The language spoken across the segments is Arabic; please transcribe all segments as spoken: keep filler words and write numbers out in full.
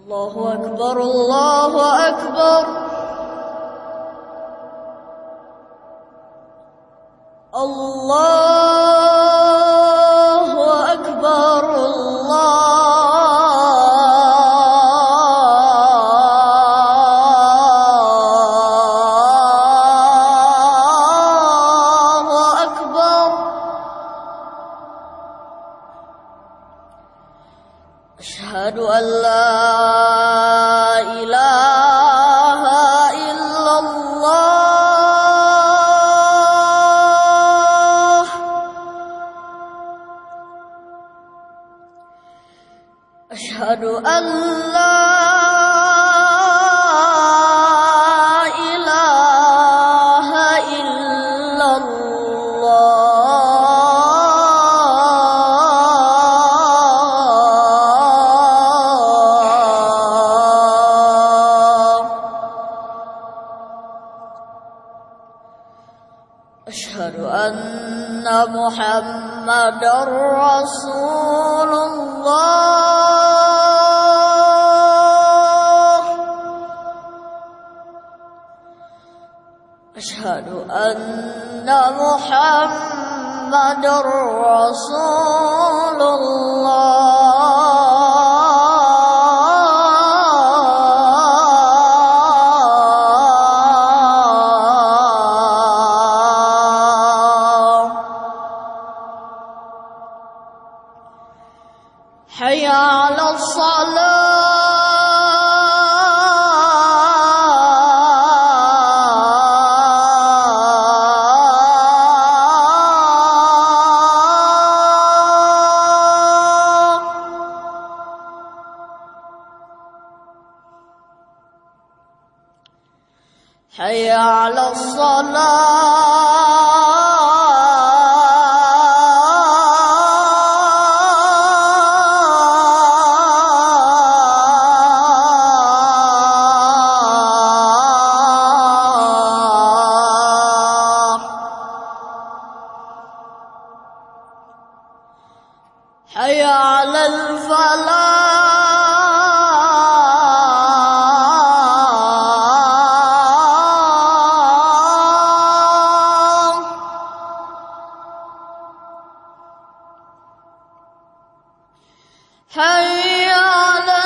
الله أكبر الله أكبر الله أكبر الله أكبر. أشهد أن لا إله إلا الله. أشهد أن لا إله إلا الله. أشهد أن محمدًا رسول الله. أشهد أن محمدًا رسول الله. حي على الصلاة. حي على الصلاة. حي على الفلاح. حي على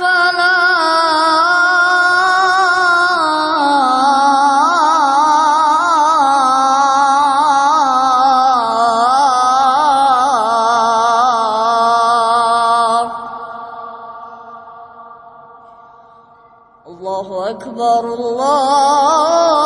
الفلاح. الله أكبر الله